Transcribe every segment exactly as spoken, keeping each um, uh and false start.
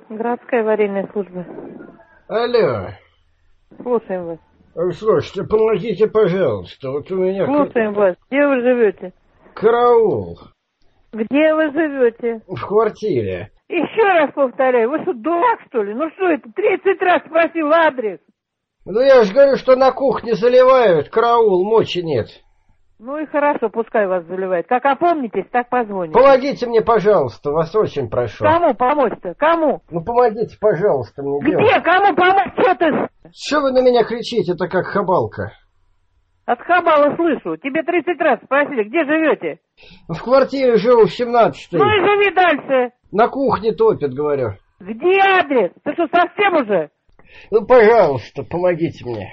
Городская аварийная служба. Алло. Слушаем вас. Слушайте, помогите, пожалуйста. Вот у меня... Слушаем вас. Где вы живете? Караул. Где вы живете? В квартире. Еще раз повторяю, вы что, дурак, что ли? Ну что это, тридцать раз спросил адрес. Ну я же говорю, что на кухне заливают, караул, мочи нет. Ну и хорошо, пускай вас заливает. Как опомнитесь, так позвоните. Помогите мне, пожалуйста, вас очень прошу. Кому помочь-то? Кому? Ну помогите, пожалуйста, мне. Где? Делать. Кому помочь? Что ты? Что вы на меня кричите, это как хабалка? От хабала слышу. Тебе тридцать раз спросили, где живете? В квартире живу в семнадцатой. Ну и живи дальше. На кухне топят, говорю. Где адрес? Ты что, совсем уже? Ну, пожалуйста, помогите мне.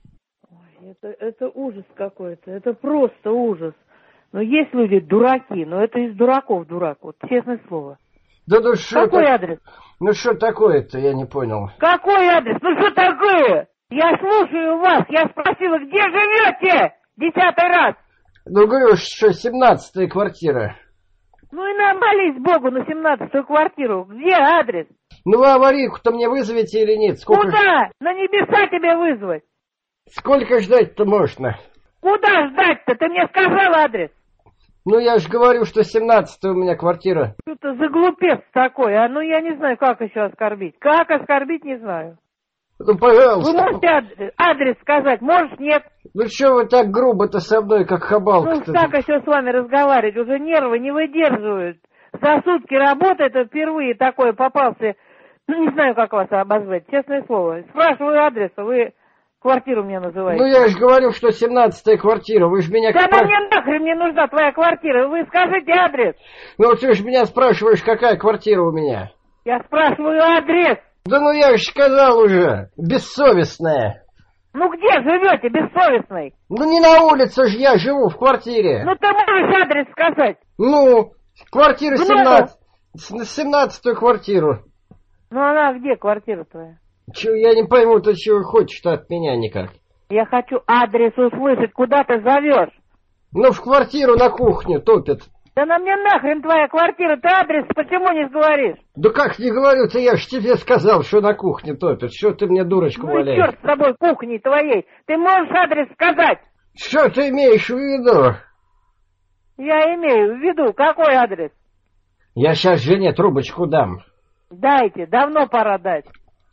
Ой, это, это ужас какой-то. Это просто ужас. Но есть люди дураки, но это из дураков дурак. Вот честное слово. Да ну что Какой так... адрес? Ну что такое-то, я не понял. Какой адрес? Ну что такое? Я слушаю вас. Я спросила, где живете? Десятый раз. Ну, говорю, что семнадцатая квартира. Ну и нам молись Богу на семнадцатую квартиру. Где адрес? Ну вы аварийку-то мне вызовете или нет? Сколько Куда? Ж... На небеса тебя вызвать. Сколько ждать-то можно? Куда ждать-то? Ты мне сказал адрес. Ну я же говорю, что семнадцатая у меня квартира. Что-то за глупец такой, а ну я не знаю, как еще оскорбить. Как оскорбить, не знаю. Ну пожалуйста. Вы можете адрес, адрес сказать? Можешь, нет? Ну что вы так грубо-то со мной, как хабалка-то? Ну так еще с вами разговаривать, уже нервы не выдерживают. За сутки работы это впервые такое попался. Ну не знаю, как вас обозвать, честное слово. Спрашиваю адрес, а вы квартиру мне называете. Ну я же говорю, что семнадцатая квартира, вы же меня... Да спраш... она мне нахрен не нужна, твоя квартира, вы скажите адрес. Ну ты же меня спрашиваешь, какая квартира у меня. Я спрашиваю адрес. Да ну я же сказал уже, бессовестная. Ну где живете, бессовестный? Ну не на улице же я живу, в квартире. Ну ты можешь адрес сказать? Ну, квартира Ну, семнадцать, семнадцатую квартиру. Ну она где, квартира твоя? Че, я не пойму, ты чего хочешь-то от меня никак. Я хочу адрес услышать, куда ты зовешь. Ну в квартиру на кухню топят. Да на мне нахрен твоя квартира, ты адрес почему не говоришь? Да как не говорю-то, я ж тебе сказал, что на кухне топят. Что ты мне дурочку Ну валяешь? и черт с тобой, кухней твоей. Ты можешь адрес сказать? Что ты имеешь в виду? Я имею в виду, какой адрес? Я сейчас жене трубочку дам. Дайте, давно пора дать.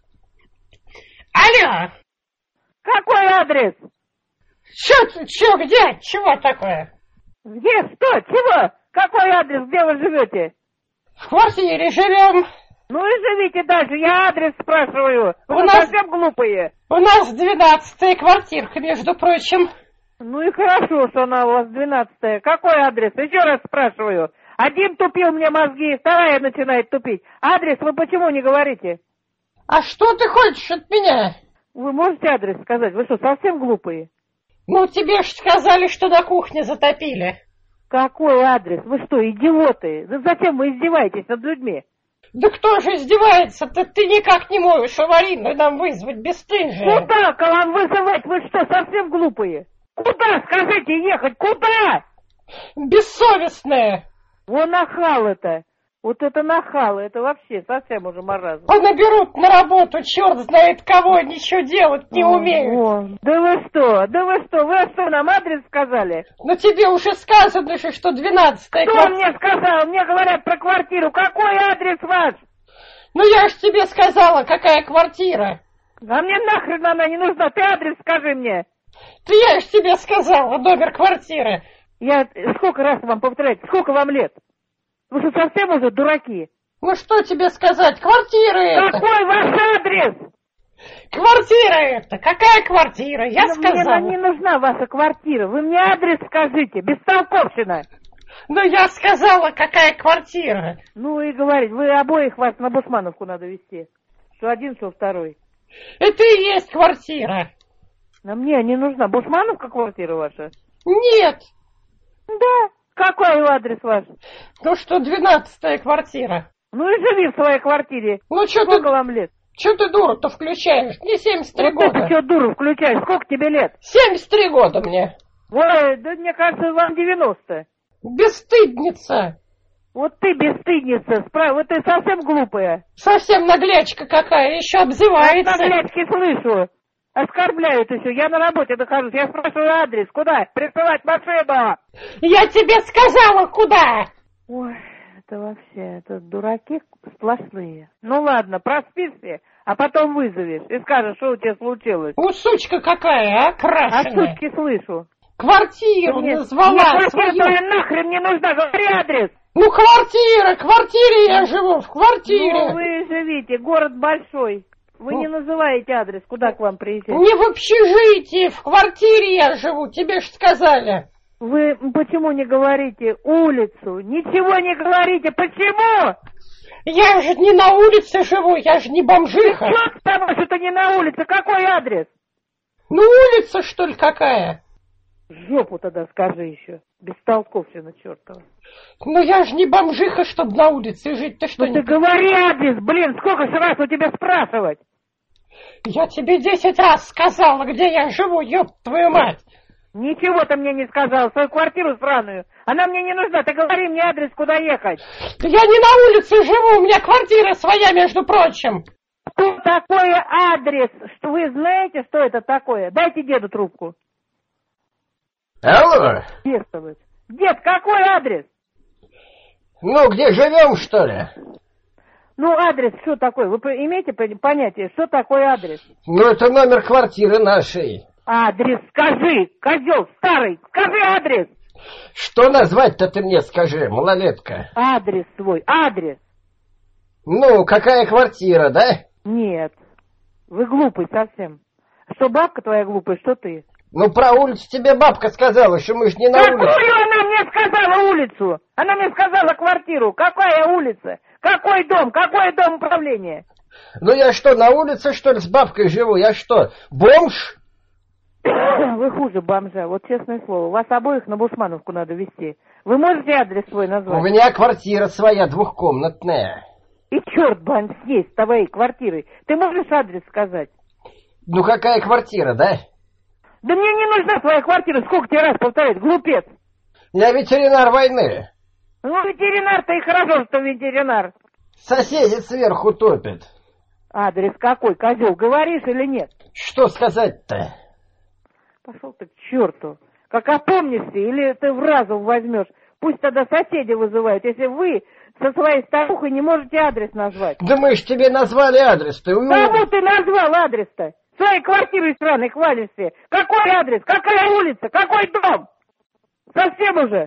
Алло! Какой адрес? Чё ты, чё, где? Чего такое? Где, что, чего? Какой адрес, где вы живете? В квартире живем. Ну и живите дальше, я адрес спрашиваю. Вы У нас- совсем глупые. У нас двенадцатая квартирка, между прочим. Ну и хорошо, что она у вас двенадцатая. Какой адрес? Еще раз спрашиваю. Один тупил мне мозги, вторая начинает тупить. Адрес вы почему не говорите? А что ты хочешь от меня? Вы можете адрес сказать? Вы что, совсем глупые? Ну, тебе ж сказали, что на кухне затопили. Какой адрес? Вы что, идиоты? Да зачем вы издеваетесь над людьми? Да кто же издевается-то? Ты никак не можешь аварийную нам вызвать, бесстыжие. Куда к вам вызывать? Вы что, совсем глупые? Куда, скажите, ехать? Куда? Бессовестная. Вон нахал это. Вот это нахалы, это вообще совсем уже маразм. Понаберут на работу, черт знает кого, ничего делать не умеют. О, да вы что, да вы что, вы что, нам адрес сказали? Но тебе уже сказано же, что двенадцатая Кто квартира. мне сказал? Мне говорят про квартиру. Какой адрес ваш? Ну я ж тебе сказала, какая квартира. А мне нахрен она не нужна. Ты адрес скажи мне. Ты я ж тебе сказала, номер квартиры. Я сколько раз вам повторять? Сколько вам лет? Вы что, совсем уже дураки? Ну что тебе сказать, квартира это. Какой ваш адрес? Квартира это, какая квартира? Я Ну, сказала. мне не нужна ваша квартира. Вы мне адрес скажите, бестолковщина. Ну я сказала, какая квартира. Ну и говорить, вы обоих вас на Бусмановку надо везти. Что один, что второй. Это и есть квартира. Но мне не нужна Бусмановка квартира ваша. Нет. Да. Какой адрес ваш? Ну что, двенадцатая квартира. Ну и живи в своей квартире. Ну что Сколько ты, вам лет? что ты дуру-то включаешь? Мне семьдесят три Вот года. ты что, дуру, включаешь? Сколько тебе лет? семьдесят три года мне. Ой, да мне кажется, вам девяносто. Бесстыдница. Вот ты бесстыдница, справ... вот ты совсем глупая. Совсем наглячка какая, еще обзывается. Я наглячки слышу. Оскорбляют еще. Я на работе нахожусь. Я спрашиваю адрес. Куда? Присылать машину. Я тебе сказала, куда? Ой, это вообще, это дураки сплошные. Ну ладно, проспишься, а потом вызовешь и скажешь, что у тебя случилось. У сучка какая, а, крашеная. А сучки слышу. Квартиру Мне, назвала мне квартира свою. твоя нахрен не нужна, говори адрес. Ну, квартира, квартире я живу, в квартире. Ну, вы живите, город большой. Вы не называете адрес, куда к вам приезжать? Не в общежитии, в квартире я живу, тебе ж сказали. Вы почему не говорите улицу? Ничего не говорите, почему? Я же не на улице живу, я же не бомжиха. Что с тобой, что ты не на улице? Какой адрес? Ну, улица, что ли, какая? Жопу тогда скажи еще. Бестолковщина чертова. Ну, я же не бомжиха, чтобы на улице жить. Ты что, Ну не... ты говори адрес, блин, сколько же раз у тебя спрашивать? Я тебе десять раз сказала, где я живу, ёб твою мать. Ничего ты мне не сказал, свою квартиру сраную. Она мне не нужна, ты говори мне адрес, куда ехать. Я не на улице живу, у меня квартира своя, между прочим. Что такое адрес? Что вы знаете, что это такое? Дайте деду трубку. Алло? Бестолочь. Дед, какой адрес? Ну, где живем, что ли? Ну, адрес что такое? Вы имеете понятие, что такое адрес? Ну, это номер квартиры нашей. Адрес скажи, козел старый, скажи адрес. Что назвать-то ты мне скажи, малолетка? Адрес свой, адрес. Ну, какая квартира, да? Нет, вы глупый совсем. Что бабка твоя глупая, что ты? Ну, про улицу тебе бабка сказала, что мы ж не на Какую улице. она мне сказала улицу? Она мне сказала квартиру. Какая улица? Какой дом? Какой дом управления? Ну, я что, на улице, что ли, с бабкой живу? Я что, бомж? Вы хуже бомжа, вот честное слово. Вас обоих на Бусмановку надо везти. Вы можете адрес свой назвать? У меня квартира своя, двухкомнатная. И черт бан съесть с твоей квартирой. Ты можешь адрес сказать? Ну, какая квартира, да? Да мне не нужна твоя квартира, сколько тебе раз повторять, глупец. Я ветеринар войны. Ну, ветеринар-то и хорошо, что ветеринар. Соседи сверху топят. Адрес какой, козел, говоришь или нет? Что сказать-то? Пошел ты к черту. Как опомнишься, или ты в разум возьмешь. Пусть тогда соседи вызывают, если вы со своей старухой не можете адрес назвать. Да мы ж тебе назвали адрес. Ты... Кому ты назвал адрес-то? Своей квартирой сраной хвалишься. Какой адрес? Какая улица? Какой дом? Совсем уже?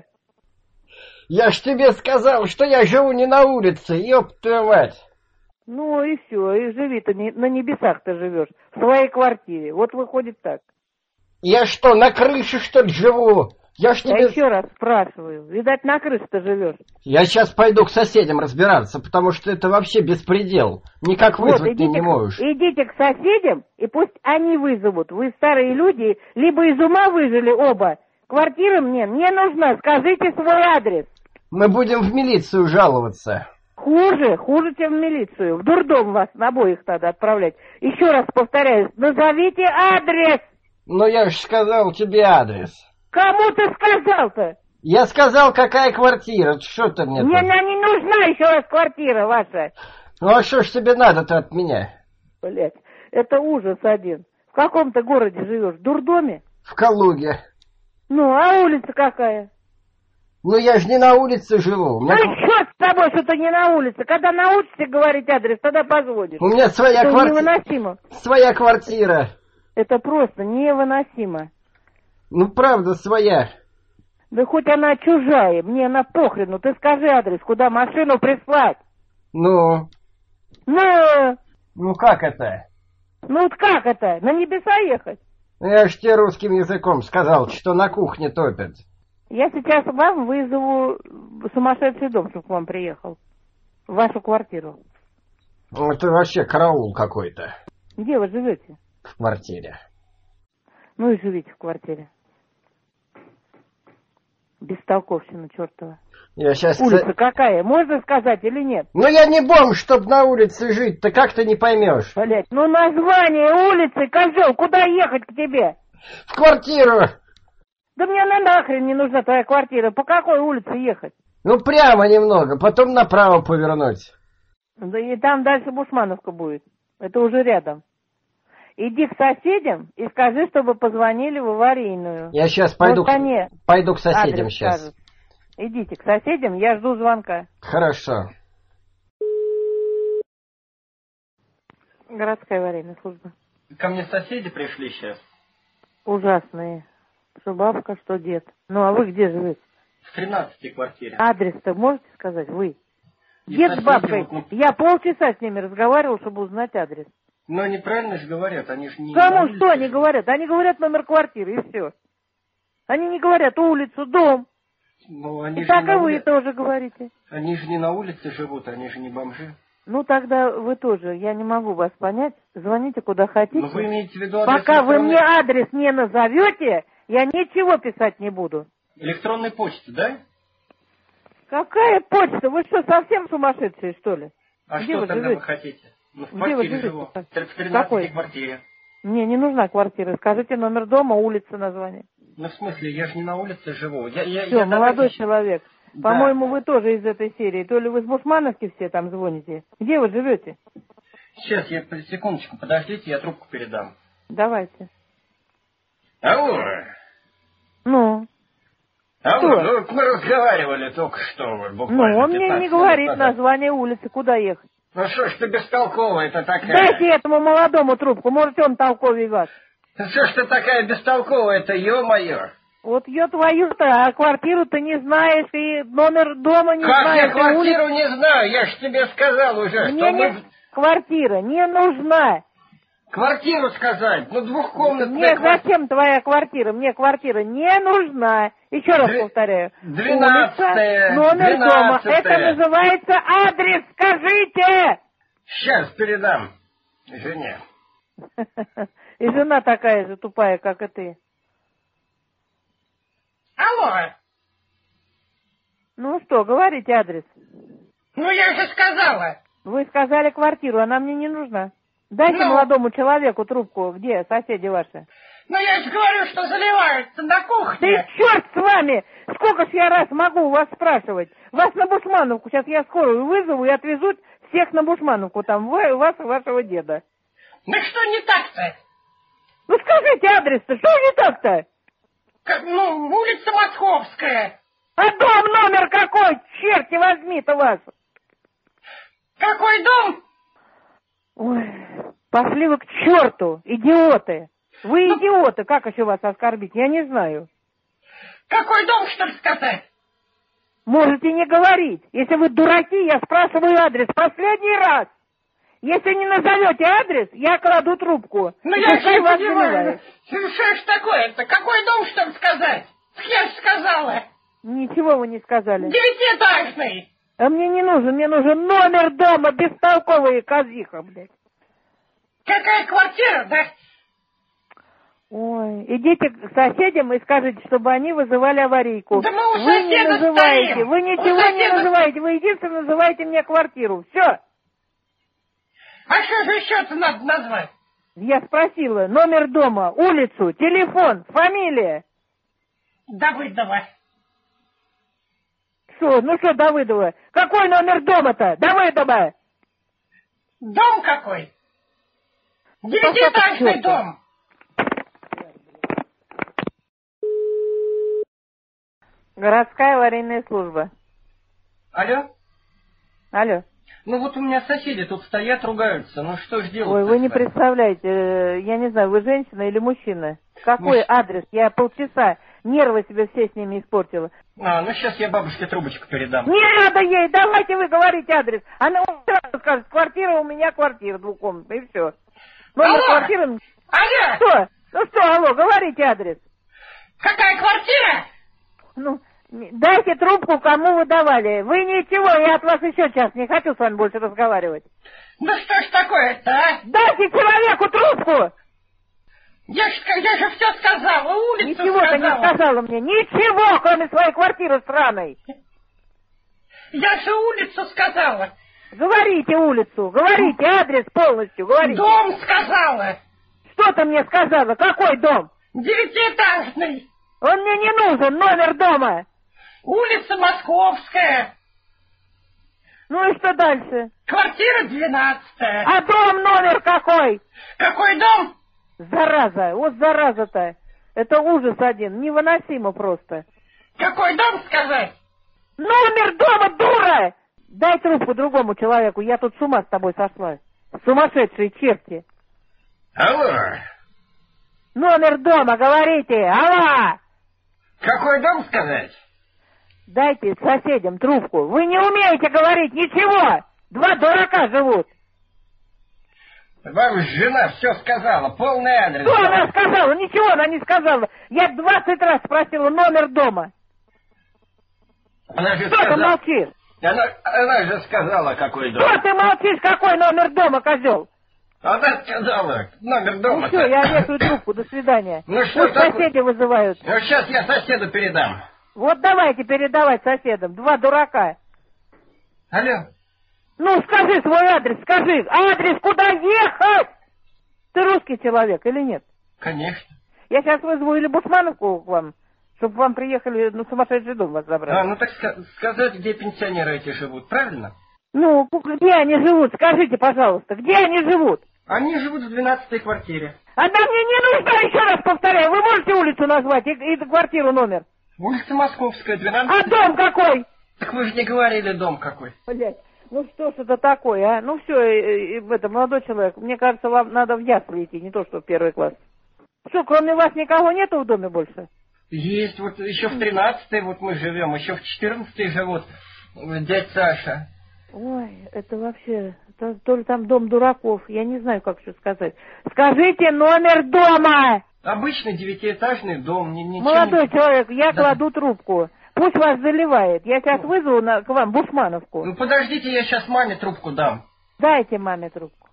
Я ж тебе сказал, что я живу не на улице, ёб твою мать. Ну и все, и живи-то не, на небесах ты живешь, в своей квартире. Вот выходит так. Я что, на крыше, что ли, живу? Я ж Я тебе... еще раз спрашиваю. Видать, на крыше ты живешь. Я сейчас пойду к соседям разбираться, потому что это вообще беспредел. Никак вызвать Вот, ты идите, не можешь. идите к соседям, и пусть они вызовут. Вы старые люди, либо из ума выжили оба. Квартира мне не нужна, скажите свой адрес. Мы будем в милицию жаловаться. Хуже, хуже, чем в милицию. В дурдом вас на обоих надо отправлять. Еще раз повторяю, назовите адрес. Но я же сказал тебе адрес. Кому ты сказал-то? Я сказал, какая квартира. Что ты мне Мне тут? она не нужна еще раз квартира ваша. Ну а что ж тебе надо-то от меня? Блять, это ужас один. В каком ты городе живешь? В дурдоме? В Калуге. Ну, а улица какая? Ну я же не на улице живу. У меня, Ну, черт с тобой, что ты не на улице. Когда научишься говорить адрес, тогда позвонишь. У меня своя Это квартира. невыносимо. Своя квартира. Это просто невыносимо. Ну правда, своя. Да хоть она чужая, мне она похрену. Ты скажи адрес, куда машину прислать. Ну, Ну, ну как это? ну вот как это? На небеса ехать? Я ж тебе русским языком сказал, что на кухне топят. Я сейчас вам вызову сумасшедший дом, чтобы к вам приехал. В вашу квартиру. Это вообще караул какой-то Где вы живете? в квартире. Ну и живите в квартире. Бестолковщина чертова. Я сейчас... Улица какая? Можно сказать или нет? Ну я не бомж, чтоб на улице жить-то, как ты не поймешь? Блять, ну название улицы, козел, куда ехать к тебе? В квартиру! Да мне на нахрен не нужна твоя квартира. По какой улице ехать? Ну, прямо немного, потом направо повернуть. Да и там дальше Бушмановка будет. Это уже рядом. Иди к соседям и скажи, чтобы позвонили в аварийную. Я сейчас пойду, вот они пойду к соседям адрес сейчас. скажут. Идите к соседям, я жду звонка. Хорошо. Городская аварийная служба. Ко мне соседи пришли сейчас. Ужасные. Что бабка, что дед. Ну, а вы где живете? В тринадцатой квартире. Адрес-то можете сказать? Вы. И Дед с соседи бабкой. вот, ну- Я полчаса с ними разговаривал, чтобы узнать адрес. Но неправильно же говорят, они же не... Кому на что улице они живут. говорят? Они говорят номер квартиры, и все. Они не говорят улицу, дом. Ну, они И же так не и на вы ули- тоже говорите. Они же не на улице живут, они же не бомжи. Ну, тогда вы тоже. Я не могу вас понять. Звоните куда хотите. Но вы имеете в виду адрес Пока вы электронной... мне адрес не назовете, я ничего писать не буду. электронной почты, да? Какая почта? Вы что, совсем сумасшедшие, что ли? А Где что вы тогда живете? вы хотите? Ну, в Где вы квартире живете? живу. Как? В тринадцатой Какой? квартире. Мне не нужна квартира. Скажите номер дома, улица, название. Ну, в смысле, я же не на улице живу. Я, я, Все, я молодой давайте- человек. Да. По-моему, вы тоже из этой серии. То ли вы с Бушмановки все там звоните. Где вы живете? Сейчас, я, секундочку, подождите, я трубку передам. Давайте. Алло! Ну, Алло, Что? ну, мы разговаривали только что, вот, ну, буквально он мне пятнадцать не минут говорит назад. название улицы, куда ехать. Ну что ж ты бестолковая-то такая? Дайте этому молодому трубку, может, он толковее вас. Ну что ж ты такая бестолковая-то, ё-моё? Вот ее твою-то, а квартиру ты не знаешь, и номер дома не Как знаешь. я и квартиру улицу. не знаю, я ж тебе сказал уже, Мне что не... мы... Квартира не нужна. Квартиру сказать, ну двухкомнатная Мне квартира. зачем твоя квартира? Мне квартира не нужна. Еще раз Две- повторяю. двенадцатая, Улица, номер дома. двенадцатая. Это называется адрес. Скажите. Сейчас передам жене. И жена такая же тупая, как и ты. Алло, Ну что, говорите адрес. ну я же сказала. Вы сказали квартиру, она мне не нужна. Дайте Ну? молодому человеку трубку. Где соседи ваши? Ну я же говорю, что заливаются на Да кухне. и черт с вами! Сколько ж я раз могу у вас спрашивать? Вас на Бушмановку. Сейчас я скорую вызову и отвезут всех на Бушмановку. Там вы, вас и вашего деда. Ну что не так-то? Ну скажите адрес-то, что не так-то? Как, ну, улица Московская. А дом номер какой? Черти возьми-то вас! Какой дом? Ой, пошли вы к черту, идиоты! Вы идиоты, как еще вас оскорбить? Я не знаю. Какой дом, что ли, сказать? Можете не говорить. Если вы дураки, я спрашиваю адрес последний раз. Если не назовете адрес, я кладу трубку. Ну И я же пускай не вас понимаю. заливают. Ну, что ж такое-то? Какой дом, что ли, сказать? Я же сказала. Ничего вы не сказали. Девятиэтажный. А мне не нужен, мне нужен номер дома, бестолковая казиха, блядь. Какая квартира, да? Ой, идите к соседям и скажите, чтобы они вызывали аварийку. Да мы у Вы не соседа называете, стоим. вы У ничего не соседа- называете, вы единственно называете мне квартиру. Все. А что же еще-то надо назвать? Я спросила номер дома, улицу, телефон, фамилия. Давыдова. Что, ну что, Давыдова? Какой номер дома-то? Давыдова! Дом какой? Девятиэтажный дом. Городская аварийная служба. Алло? Алло. Ну вот у меня соседи тут стоят, ругаются, ну что ж делать? Ой, вы не представляете, э, я не знаю, вы женщина или мужчина? Какой Мужч- адрес? Я полчаса нервы себе все с ними испортила. А, ну сейчас я бабушке трубочку передам. Не надо ей, давайте вы говорите адрес. Она вам сразу скажет, квартира у меня квартира двухкомнатная, и все. Номер Алло! квартиры... Алло, Что? Ну что, алло, говорите адрес. какая квартира? Ну, не- дайте трубку, кому вы давали. Вы ничего, я от вас еще час не хочу с вами больше разговаривать. Ну что ж такое-то, а? Дайте человеку трубку! Я же, я же все сказала, улицу Ничего ты сказала. не сказала мне. Ничего, кроме своей квартиры сраной. Я же улицу сказала. Говорите улицу, говорите адрес полностью, говорите. Дом сказала. Что ты мне сказала? Какой дом? Девятиэтажный. Он мне не нужен, номер дома. Улица Московская. Ну и что дальше? Квартира двенадцатая. А дом номер какой? Какой дом? Зараза, вот зараза-то. Это ужас один, невыносимо просто. Какой дом сказать? Номер дома, дура! Дай трубку другому человеку, я тут с ума с тобой сошла. Сумасшедшие черти. Алло. Номер дома, говорите, алло! Какой дом сказать? Дайте соседям трубку. Вы не умеете говорить ничего. Два дурака живут. Вам жена все сказала, полный адрес. Что она сказала? Ничего она не сказала. Я двадцать раз спросила номер дома. Она же Что сказала... ты молчишь? Она, она же сказала, какой дом. Что ты молчишь? Какой номер дома, козел? Она сказала, номер дома. Ну все, я вешаю трубку, до свидания. Ну что Пусть такое? соседи вызывают. Ну сейчас я соседу передам. Вот давайте передавать соседям. Два дурака. Алло. Ну, скажи свой адрес, скажи. Адрес, куда ехать? Ты русский человек или нет? Конечно. Я сейчас вызову или Бусмановку к вам, чтобы вам приехали на сумасшедший дом вас забрать. А, ну так ска- сказать, где пенсионеры эти живут, правильно? Ну, где они живут? Скажите, пожалуйста, где они живут? Они живут в двенадцатой квартире. Она мне не нужна, еще раз повторяю. Вы можете улицу назвать и, и квартиру номер? Улица Московская, А двенадцать. дом какой? Так вы же не говорили, дом какой. Блять, ну что ж это такое, а? Ну все, и, и, это, молодой человек, мне кажется, вам надо в ясли идти, не то что в первый класс. Что, кроме вас никого нету в доме больше? Есть, вот еще в тринадцатой вот мы живем, еще в четырнадцатой живут дядь Саша. Ой, это вообще, это, то ли там дом дураков, я не знаю, как еще сказать. Скажите номер дома! Обычный девятиэтажный дом. Ни, ничего Молодой не... человек, я Да. кладу трубку. Пусть вас заливает. Я сейчас вызову на, к вам Бусмановку. Ну подождите, я сейчас маме трубку дам. Дайте маме трубку.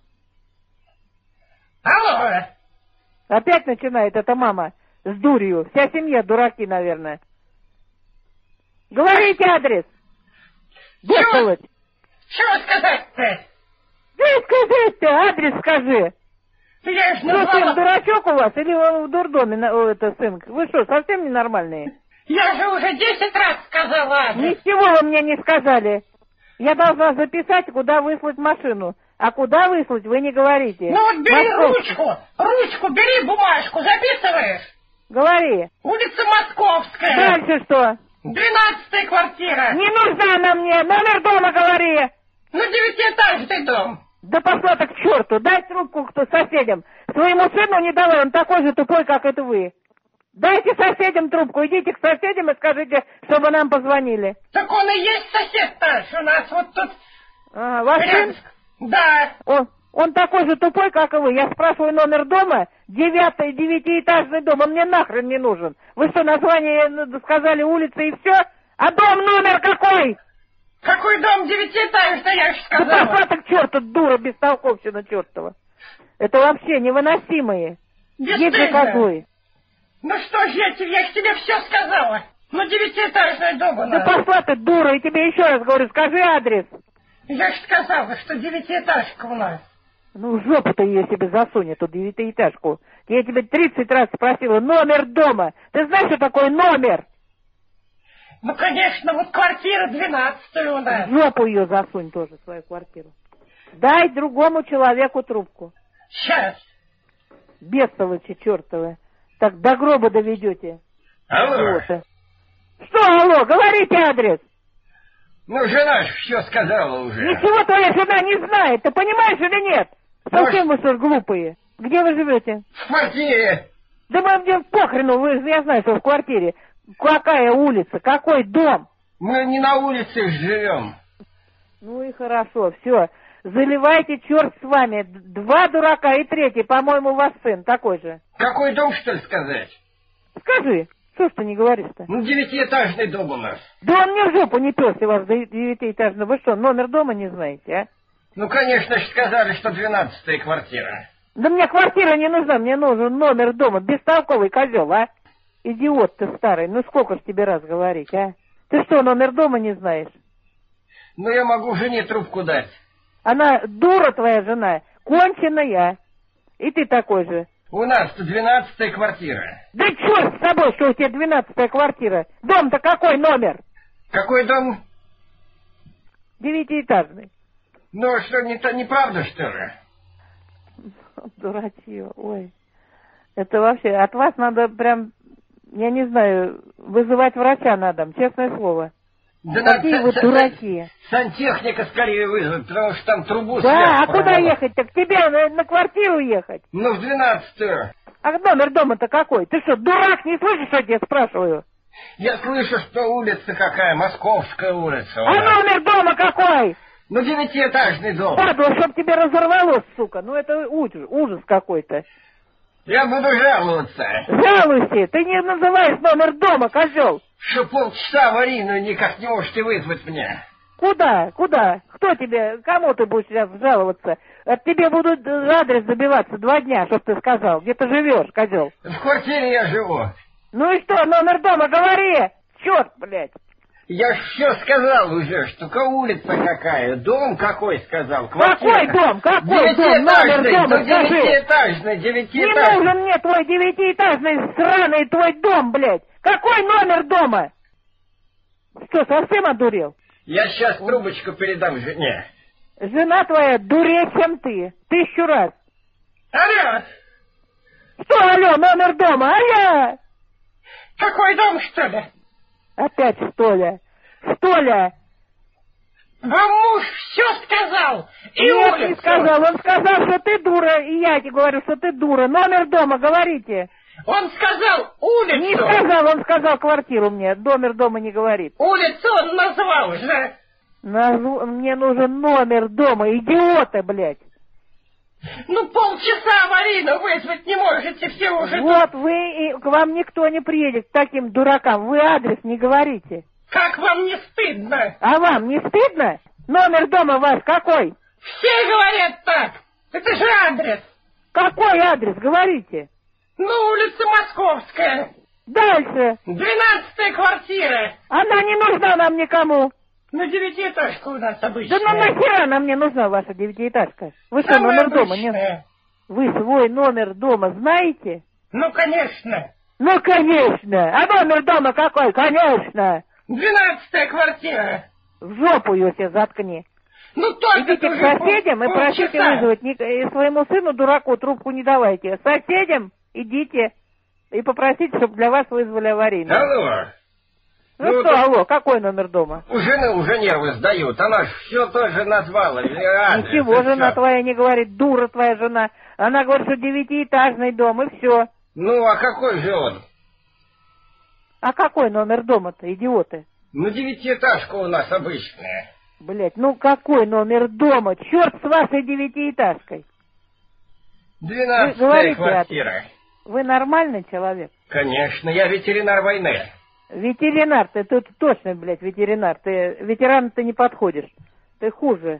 Алло! Опять начинает эта мама с дурью. Вся семья дураки, наверное. Говорите адрес. Бестолочь. Чего сказать-то? Да и скажи ты, адрес скажи. Я ж Что, сын, назвала... дурачок у вас? Или он в дурдоме, на- о, это сын? Вы что, совсем ненормальные? Я же уже десять раз сказала адрес. Ничего вы мне не сказали. Я должна записать, куда выслать машину. А куда выслать, вы не говорите. Ну вот бери Московский. ручку, ручку, бери бумажку, записываешь. Говори. Улица Московская, Дальше что? двенадцатая квартира. Не нужна она мне. Номер дома говори. Ну, девятиэтажный дом. Да пошла так к черту. Дай трубку кто соседям. Своему сыну не давай, он такой же тупой, как это вы. Дайте соседям трубку. Идите к соседям и скажите, чтобы нам позвонили. Так он и есть сосед наш, у нас вот тут... А, ваш сын? Да. Он, он такой же тупой, как и вы. Я спрашиваю номер дома. Девятый, девятиэтажный дом. Он мне нахрен не нужен. Вы что, название сказали улицы и все? А дом номер какой? Какой дом девятиэтажный, я же Да сказала. пошла ты к черту, дура, бестолковщина чертова. Это вообще невыносимые. Есть же Бесстыдно. козлы. Ну что ж я тебе, я ж тебе все сказала. Ну, девятиэтажный дом у Да нас. пошла ты, дура, и тебе еще раз говорю, скажи адрес. Я же сказала, что девятиэтажка у нас. Ну, в жопу-то ее себе засунь, эту девятиэтажку. Я тебе тридцать раз спросила, номер дома. Ты знаешь, что такое номер? Ну, конечно, вот квартира двенадцатая у нас. В жопу ее засунь тоже, свою квартиру. Дай другому человеку трубку. Сейчас. Бестолочи чертовы. Так до гроба доведете. Алло! Идиоты. Что, алло, говорите адрес. Ну, жена ж все сказала уже. Ничего твоя жена не знает, ты понимаешь или нет? Совсем вы что ж глупые. Где вы живете? В квартире. Да мы мне похрену, вы, я знаю, что в квартире. Какая улица, какой дом? Мы не на улице живем. Ну и хорошо, все. Заливайте, черт с вами. Два дурака и третий, по-моему, у вас сын такой же. Какой дом, что ли, сказать? Скажи, что ж ты не говоришь-то? Ну, девятиэтажный дом у нас. Да он мне в жопу не перся вас до девятиэтажного. Вы что, номер дома не знаете, а? Ну, конечно же, сказали, что двенадцатая квартира. Да мне квартира не нужна, мне нужен номер дома. Бестолковый козел, а? Идиот ты старый, ну сколько ж тебе раз говорить, а? Ты что, номер дома не знаешь? Ну, я могу жене трубку дать. Она дура твоя жена, конченая. И ты такой же. У нас-то двенадцатая квартира. Да черт с тобой, что у тебя двенадцатая квартира. Дом-то какой номер? Какой дом? Девятиэтажный. Ну, что, не то, неправда, что ли? Дурачье, ой. Это вообще, от вас надо прям, я не знаю, вызывать врача на дом, честное слово. Да Какие надо вы са- дураки. Сантехника скорее вызвать, потому что там трубу Да, сверху а куда прорвало. ехать-то? К тебе на, на квартиру ехать? Ну, в двенадцатую. А номер дома-то какой? Ты что, дурак, не слышишь, что я тебя спрашиваю? Я слышу, что улица какая, Московская улица. у А нас. номер дома какой? Ну, девятиэтажный дом. Падла, чтоб тебе разорвалось, сука. Ну это ужас, ужас какой-то. Я буду жаловаться. Жалуйся, ты не называешь номер дома, козел. Что полчаса аварийную никак не можете вызвать мне. Куда? Куда? Кто тебе? Кому ты будешь сейчас жаловаться? От тебе будут адрес забиваться два дня, чтоб ты сказал. Где ты живешь, козел? В квартире я живу. Ну и что, номер дома, говори! Черт, блядь! Я ж все сказал уже, что ка улица какая, дом какой сказал, квартира. Какой дом? Какой дом? Номер Девятиэтажный, дома, ну скажи! девятиэтажный, Не девятиэтажный. нужен мне твой девятиэтажный сраный твой дом, блядь! Какой номер дома? Что, совсем одурел? Я сейчас трубочку передам жене. Жена твоя дурее, чем ты. Тысячу раз. Алло, Что, алло, номер дома, алло! какой дом, что ли? Опять что ли? Что ли? Вам муж все сказал. И Нет, улицу. не сказал. Он сказал, что ты дура, и я тебе говорю, что ты дура. Номер дома, говорите. Он сказал улицу. Не сказал, он сказал квартиру мне. Номер дома не говорит. Улицу он назвал же. Назу- Мне нужен номер дома, идиоты, блядь. Ну, полчаса аварийно вызвать не можете, все уже тут. Вот вы, и к вам никто не приедет, к таким дуракам. Вы адрес не говорите. Как вам не стыдно? А вам не стыдно? Номер дома ваш какой? Все говорят так. Это же адрес. Какой адрес, говорите? Ну, улица Московская. Дальше. Двенадцатая квартира. Она не нужна нам никому. Ну, девятиэтажка у нас обычная. Да ну нахера она мне нужна, ваша девятиэтажка? Вы что, Самая номер дома не... обычная. Вы свой номер дома знаете? Ну, конечно. Ну, конечно. А номер дома какой? Конечно. Двенадцатая квартира. В жопу ее себе заткни. Ну, только Идите к уже соседям и пол- просите полчаса. вызвать. Ник- и своему сыну, дураку, трубку не давайте. Соседям идите и попросите, чтобы для вас вызвали аварийную. Алло. Ну, ну, что, это- алло, какой номер дома? У жены уже нервы сдают, она ж все тоже назвала. и адрес, Ничего и жена всё. твоя не говорит, дура твоя жена. Она говорит, что девятиэтажный дом, и все. Ну, а какой же он? А какой номер дома-то, идиоты? Ну, девятиэтажка у нас обычная. Блять, ну какой номер дома? Черт с вашей девятиэтажкой. Двенадцатая говорите, квартира. Вы нормальный человек? Конечно, я ветеринар войны. Ветеринар, ты тут точно, блядь, ветеринар. Ты ветеран ты не подходишь. Ты хуже.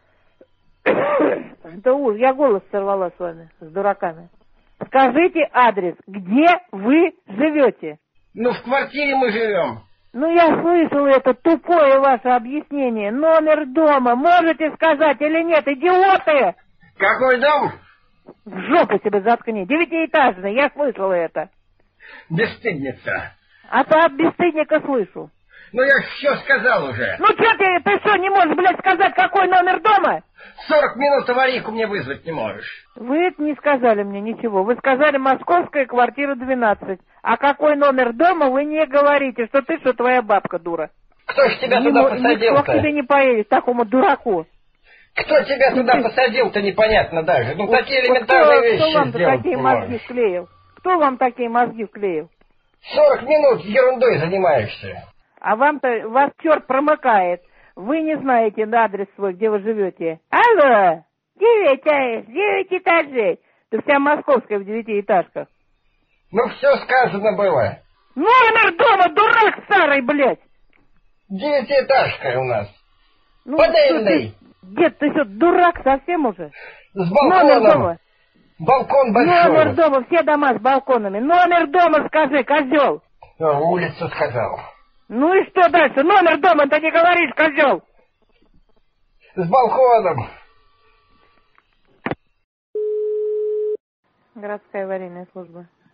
Это ужас. Я голос сорвала с вами, с дураками. Скажите адрес, где вы живете? Ну, в квартире мы живем. Ну, я слышала это тупое ваше объяснение. Номер дома можете сказать или нет, идиоты? Какой дом? В жопу себе заткни. Девятиэтажный, я слышала это. Бесстыдница. А то от бесстыдника слышу. Ну, я ж все сказал уже. Ну, что ты, ты что, не можешь, блядь, сказать, какой номер дома? Сорок минут аварийку мне вызвать не можешь. Вы это не сказали мне ничего. Вы сказали московская квартира двенадцать. А какой номер дома вы не говорите, что ты, что твоя бабка дура. Кто ж тебя Не туда мо- Никто к тебе посадил-то? не поедет, такому дураку. Кто тебя туда посадил-то, непонятно даже. Ну, Вот- такие вот элементарные кто, вещи кто вам сделать такие не мозги можешь. вклеил? Кто вам такие мозги вклеил? Сорок минут ерундой занимаешься. А вам-то, вас черт промыкает. Вы не знаете адрес свой, где вы живете. Алло! Девять, а, девять этажей. Ты вся московская в девятиэтажках. Ну, все сказано было. Номер дома, дурак старый, блядь! Девятиэтажка у нас. Ну, Панельный. что ты- Дед, ты что, дурак совсем уже? С Номер балконом. дома. Балкон большой. Номер дома, все дома с балконами. Номер дома скажи, козел. А, улицу сказал. Ну и что дальше? Номер дома ты не говоришь, козел. С балконом. Городская аварийная служба.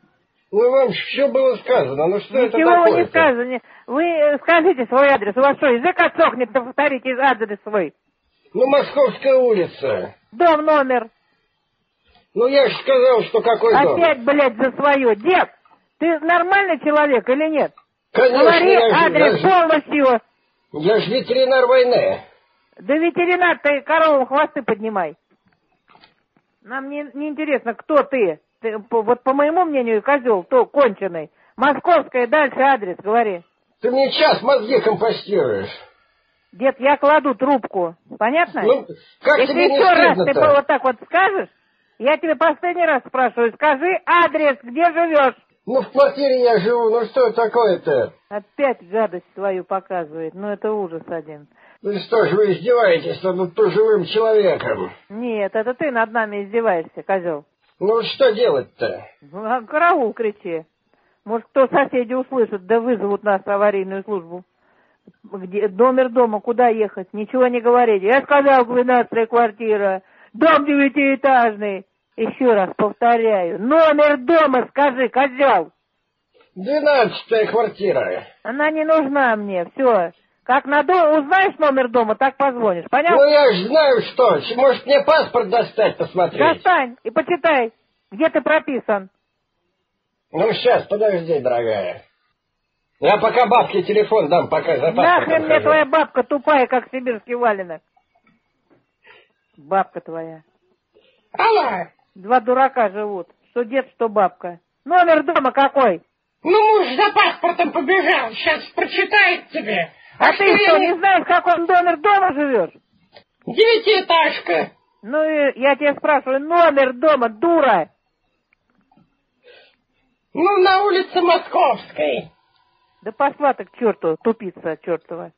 Ну, вам все было сказано, ну что это Ничего вы такое-то? не сказали. Вы э, скажите свой адрес. У вас что, язык отсохнет, то повторите адрес свой. Ну, Московская улица. Дом, номер. Ну, я же сказал, что какой дом. Опять, блядь, за свое. Дед, ты нормальный человек или нет? Конечно, Говори я же, адрес я, же, полностью. я же ветеринар войны. Да ветеринар, ты коровам хвосты поднимай. Нам не, не интересно, кто ты. Ты, по, вот по моему мнению, козел, то конченый. Московская, дальше адрес, говори. Ты мне час мозги компостируешь. Дед, я кладу трубку. Понятно? Ну, как Если тебе не еще раз ты стыдно-то? вот так вот скажешь, я тебе последний раз спрашиваю, скажи адрес, где живешь. Ну, в квартире я живу, ну что такое-то? Опять гадость свою показывает. Ну, это ужас один. Ну что ж вы издеваетесь над пожилым человеком? Нет, это ты над нами издеваешься, козел. Ну, что делать-то? Ну, а караул кричи. Может, кто соседи услышат, да вызовут нас в аварийную службу. Где, номер дома, куда ехать? Ничего не говорите. Я сказал, двенадцатая квартира, дом девятиэтажный. Еще раз повторяю, номер дома скажи, козел. Двенадцатая квартира. Она не нужна мне, все. Как на дом, узнаешь номер дома, так позвонишь, понял? Ну, я ж знаю, что. Может, мне паспорт достать, посмотреть? Достань и почитай, где ты прописан. Ну, сейчас, подожди, дорогая. Я пока бабке телефон дам, пока за паспортом Нахрен мне хожу. твоя бабка тупая, как сибирский валенок. Бабка твоя. Алло. Два дурака живут. Что дед, что бабка. Номер дома какой? Ну, муж за паспортом побежал, сейчас прочитает тебе. А, А ты что, я не знаешь, в каком номер дома живешь? Девятиэтажка. Ну, и я тебя спрашиваю, номер дома, дура. Ну, на улице Московской. Да пошла ты к черту, тупица чертова.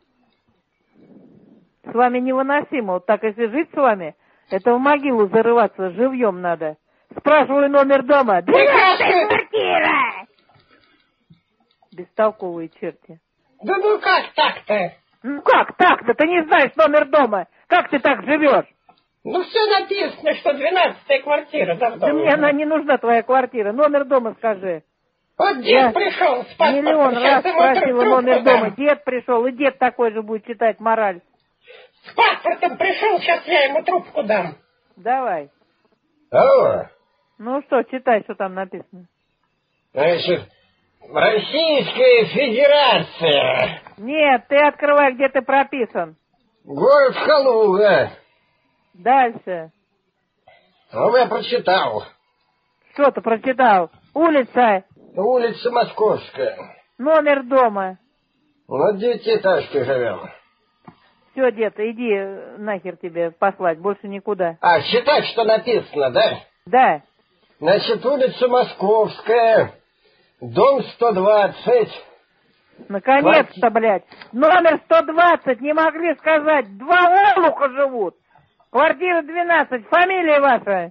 С вами невыносимо. Вот так, если жить с вами, это в могилу зарываться живьем надо. Спрашиваю номер дома. двенадцатая квартира! Бестолковые черти. Да ну как так-то? Ну как так-то? Ты не знаешь номер дома. Как ты так живешь? Ну, все написано, что двенадцатая квартира. Да, Да мне она не нужна, твоя квартира. Номер дома скажи. Вот дед Я пришел с паспортом. миллион раз сейчас ему спросила трубку номер дам. дома. Дед пришел, и дед такой же будет читать мораль. С паспортом пришел, сейчас я ему трубку дам. Давай. Алло. Ну что, читай, что там написано. Значит, Российская Федерация. Нет, ты открывай, где ты прописан. Город Калуга. Дальше. Ну, я прочитал. Что ты прочитал? Улица, Улица Московская. номер дома. На девятиэтажке живем. Все, дед, иди нахер тебе послать, больше никуда. А, читать, что написано, да? Да. Значит, улица Московская, дом сто двадцать. Наконец-то, блядь. Номер сто двадцать, не могли сказать. Два олуха живут. Квартира двенадцать, фамилия ваша.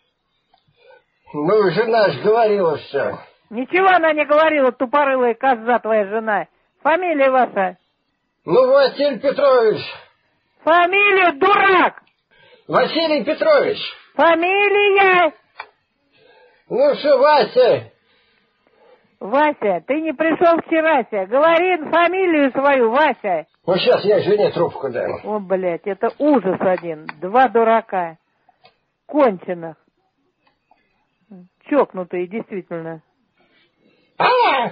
Ну, жена ж говорила все. Ничего она не говорила, тупорылая коза твоя жена. Фамилия ваша. Ну, Василий Петрович. Фамилия, дурак. Василий Петрович. Фамилия. Ну что, Вася? Вася, ты не пришел вчерася. Говори фамилию свою, Вася. Ну, сейчас я жене трубку дам. О, блядь, это ужас один. Два дурака. Конченых. Чокнутые, действительно. Алло.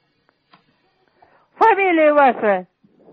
Фамилия ваша.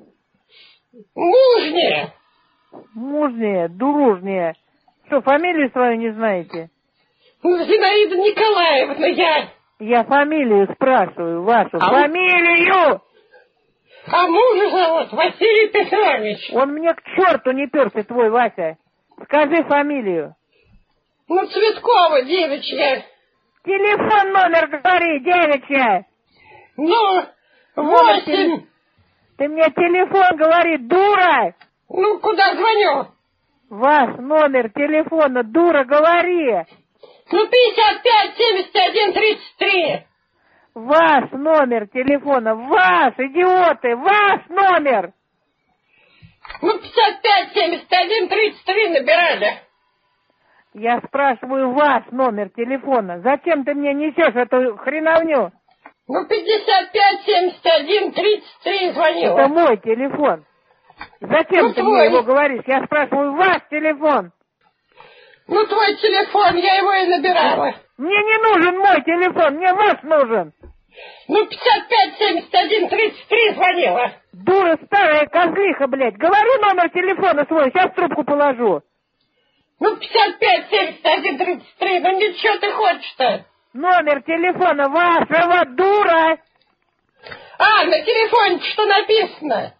Мужняя. Мужняя, дуружняя. Что, фамилию свою не знаете? Ну, Зинаида Николаевна, я. Я фамилию спрашиваю, вашу. А фамилию! А мужа зовут Василий Петрович. Он мне к черту не перся, твой Вася. Скажи фамилию. Ну, Цветкова, девичья. Телефон номер говори, девичья. Ну, Номер восемь. теле- Ты мне телефон говори, дура. Ну, куда звоню? Ваш номер телефона, дура, говори. Ну, пятьдесят пять семьдесят один тридцать три. Ваш номер телефона, ваш, идиоты, ваш номер. Ну, пятьдесят пять семьдесят один тридцать три набирали. Я спрашиваю ваш номер телефона. Зачем ты мне несешь эту хреновню? Ну, пятьдесят пять семьдесят один тридцать три звонила. Это мой телефон. Зачем ну, ты твой. мне его говоришь? Я спрашиваю ваш телефон. Ну, твой телефон, я его и набирала. Мне не нужен мой телефон, мне ваш нужен. Ну, пятьдесят пять семьдесят один тридцать три звонила. Дура старая козлиха, блядь. Говори номер телефона свой, сейчас трубку положу. Ну, пятьдесят пять семьдесят один тридцать три, ну ничего ты хочешь-то? Номер телефона вашего, дура. А, на телефоне что написано?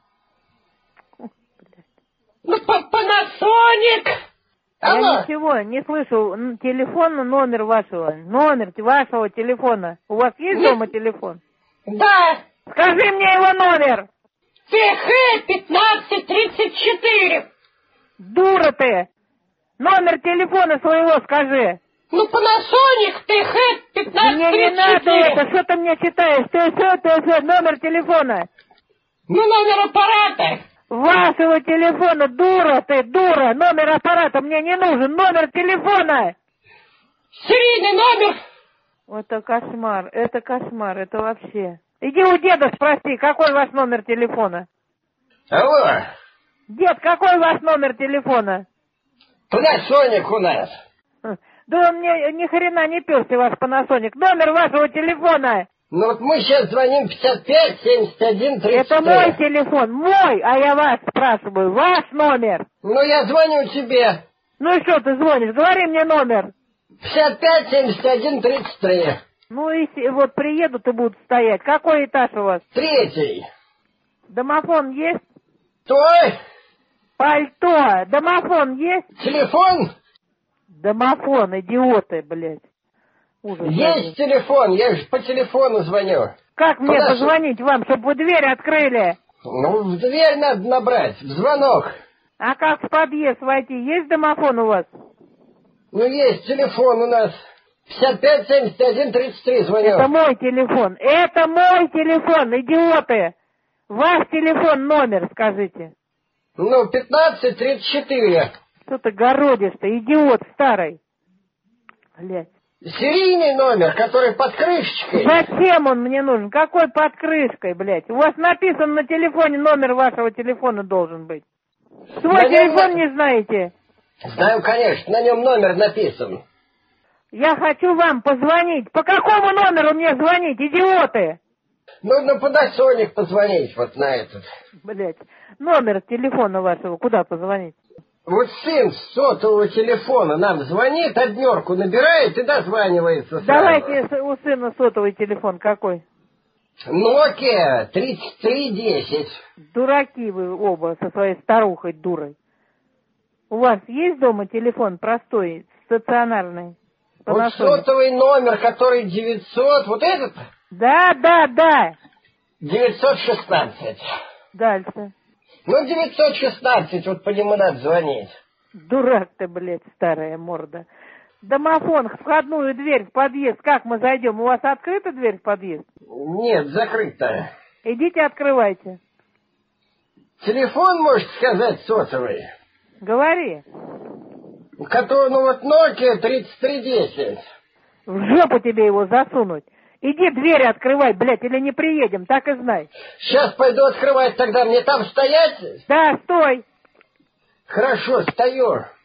Ну, Panasonic. Я Алло. ничего не слышу. Н- Телефон, номер вашего. Номер вашего телефона. У вас есть Нет. дома телефон? Да. Скажи мне его номер. тэ ха пятнадцать тридцать четыре. Дура ты. Номер телефона своего скажи. Ну, Panasonic тэ ха пятнадцать Мне не тридцать надо четыре. это. Что ты мне читаешь? Ты что, ты что? Номер телефона. Ну, номер аппарата. Вашего телефона, дура ты, дура. Номер аппарата мне не нужен. Номер телефона. Серийный номер. Это кошмар, это кошмар, это вообще. Иди у деда спроси, какой ваш номер телефона. Алло, Дед, какой ваш номер телефона? Panasonic у нас. Хм, Да он мне ни хрена не пёрся, ваш Panasonic. Номер вашего телефона. Ну вот мы сейчас звоним пятьдесят пять семьдесят один тридцать три. Это мой телефон, мой, а я вас спрашиваю, ваш номер. Ну я звоню тебе. Ну и что ты звонишь? Говори мне номер. пятьдесят пять семьдесят один тридцать три. Ну и си- вот приедут и будут стоять. Какой этаж у вас? Третий. Домофон есть? Твой Пальто. Домофон есть? телефон? Домофон, идиоты, блядь. Ужас. Есть телефон, я же по телефону звоню. Как мне Подожди. позвонить вам, чтобы вы дверь открыли? Ну, в дверь надо набрать, в звонок. А как в подъезд войти? Есть домофон у вас? Ну, есть телефон у нас. пятьдесят пять семьдесят один тридцать три звоню. Это мой телефон. Это мой телефон, идиоты. Ваш телефон номер, скажите. Ну, пятнадцать тридцать четыре. Что ты городишь-то, идиот старый. Блядь. Серийный номер, который под крышечкой. Зачем он мне нужен? Какой под крышкой, блядь? У вас написан на телефоне номер вашего телефона должен быть. Свой Да телефон не- не знаете? Знаю, конечно, на нем номер написан. Я хочу вам позвонить. По какому номеру мне звонить, идиоты? Ну, на Panasonic позвонить вот на этот. Блядь. Номер телефона вашего куда позвонить? Вот сын с сотового телефона нам звонит, однерку набирает и дозванивается сразу. Давайте с- у сына сотовый телефон какой? Nokia тридцать три десять. Дураки вы оба со своей старухой дурой. У вас есть дома телефон простой, стационарный? Вот Panasonic? сотовый номер, который девятьсот, вот этот, Да, да, да. девятьсот шестнадцать. Дальше. Ну, девятьсот шестнадцать, вот по нему надо звонить. Дурак ты, блядь, старая морда. Домофон, входную дверь в подъезд. Как мы зайдем? У вас открыта дверь в подъезд? Нет, закрыто. Идите, открывайте. Телефон, может сказать, сотовый. Говори. Который, ну вот Nokia тридцать три десять. В жопу тебе его засунуть. Иди двери открывай, блядь, или не приедем, так и знай. Сейчас пойду открывать, тогда мне там стоять? Да, стой. Хорошо, стою.